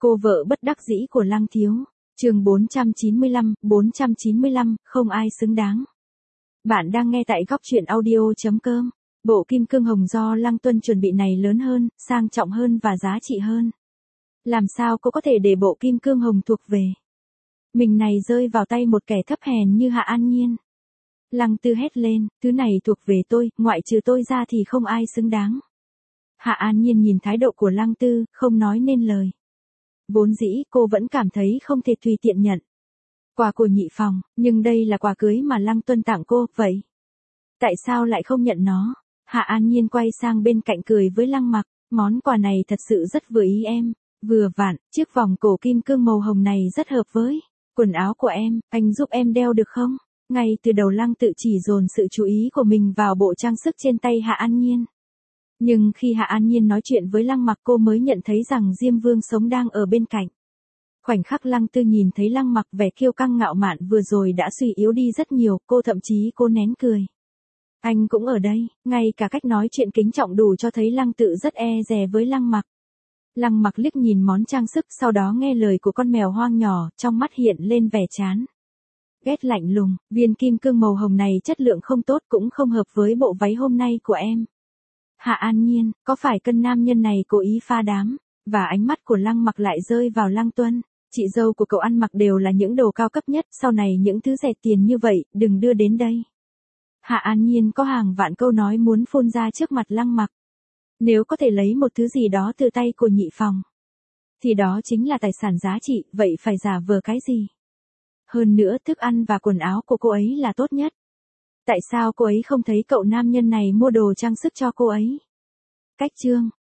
Cô vợ bất đắc dĩ của Lăng Thiếu. Chương 495, không ai xứng đáng. Bạn đang nghe tại góc truyện audio.com. Bộ kim cương hồng do Lăng Tuân chuẩn bị này lớn hơn, sang trọng hơn và giá trị hơn. Làm sao cô có thể để bộ kim cương hồng thuộc về mình này rơi vào tay một kẻ thấp hèn như Hạ An Nhiên? Lăng Tư hét lên, thứ này thuộc về tôi, ngoại trừ tôi ra thì không ai xứng đáng. Hạ An Nhiên nhìn thái độ của Lăng Tư, không nói nên lời. Vốn dĩ cô vẫn cảm thấy không thể tùy tiện nhận quà của nhị phòng, nhưng đây là quà cưới mà Lăng Tuân tặng cô, vậy tại sao lại không nhận nó? Hạ An Nhiên quay sang bên cạnh cười với Lăng Mặc, món quà này thật sự rất vừa ý em, vừa vặn, chiếc vòng cổ kim cương màu hồng này rất hợp với quần áo của em, anh giúp em đeo được không? Ngay từ đầu Lăng Tự chỉ dồn sự chú ý của mình vào bộ trang sức trên tay Hạ An Nhiên. Nhưng khi Hạ An Nhiên nói chuyện với Lăng Mặc cô mới nhận thấy rằng Diêm Vương sống đang ở bên cạnh. Khoảnh khắc Lăng Tư nhìn thấy Lăng Mặc vẻ kiêu căng ngạo mạn vừa rồi đã suy yếu đi rất nhiều, cô thậm chí cô nén cười. Anh cũng ở đây, ngay cả cách nói chuyện kính trọng đủ cho thấy Lăng Tự rất e dè với Lăng Mặc. Lăng Mặc liếc nhìn món trang sức sau đó nghe lời của con mèo hoang nhỏ, trong mắt hiện lên vẻ chán ghét lạnh lùng, viên kim cương màu hồng này chất lượng không tốt cũng không hợp với bộ váy hôm nay của em. Hạ An Nhiên, có phải cân nam nhân này cố ý pha đám? Và ánh mắt của Lăng Mặc lại rơi vào Lăng Tuân. Chị dâu của cậu ăn mặc đều là những đồ cao cấp nhất, sau này những thứ rẻ tiền như vậy, đừng đưa đến đây. Hạ An Nhiên có hàng vạn câu nói muốn phun ra trước mặt Lăng Mặc. Nếu có thể lấy một thứ gì đó từ tay của nhị phòng, thì đó chính là tài sản giá trị, vậy phải giả vờ cái gì? Hơn nữa thức ăn và quần áo của cô ấy là tốt nhất. Tại sao cô ấy không thấy cậu nam nhân này mua đồ trang sức cho cô ấy? Cách chương